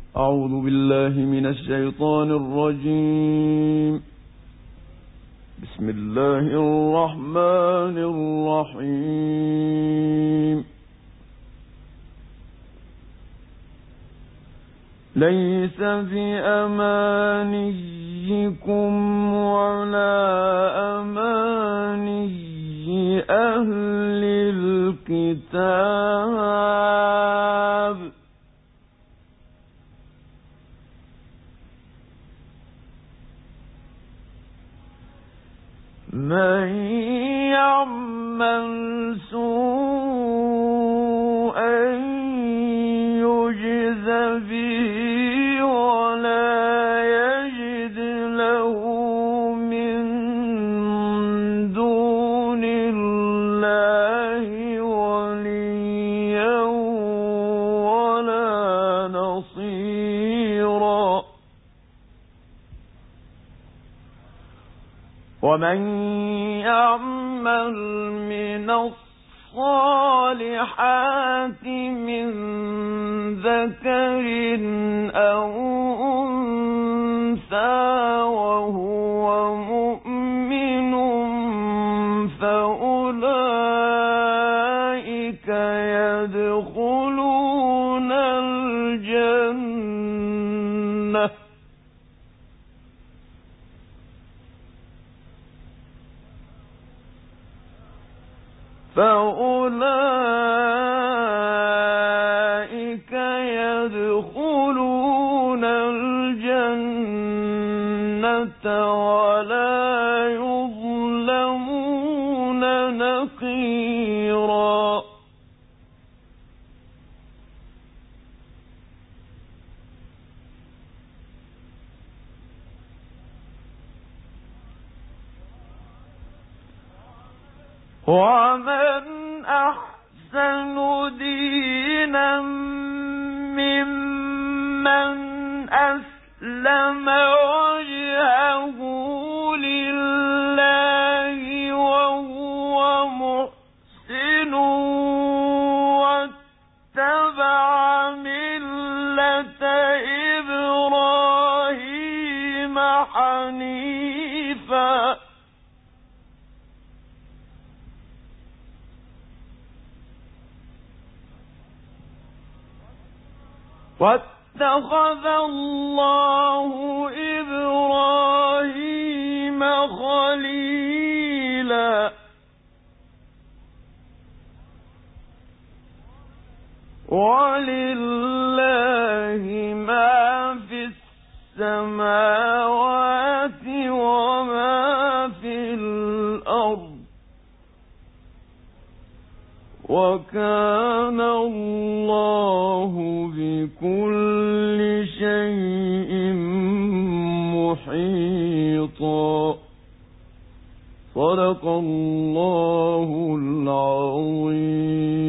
أعوذ بالله من الشيطان الرجيم. بسم الله الرحمن الرحيم. ليس بأمانيكم ولا أماني أهل الكتاب من يعمل سوءا يجز به ولا يجد له من دون الله وليا ولا نصيرا. ومن يعمل من الصالحات من ذكر أو أنثى وهو مؤمن فأولئك يدخلون الجنة ولا يظلمون نقيرا. ومن أحسن دينا ممن أسلم وجهه لله وهو محسن واتبع ملة إبراهيم حنيفا واتخذ الله إبراهيم خليلا. ولله ما في السماوات وما في الأرض وكان الله بكل شيء محيطا. صدق الله العظيم.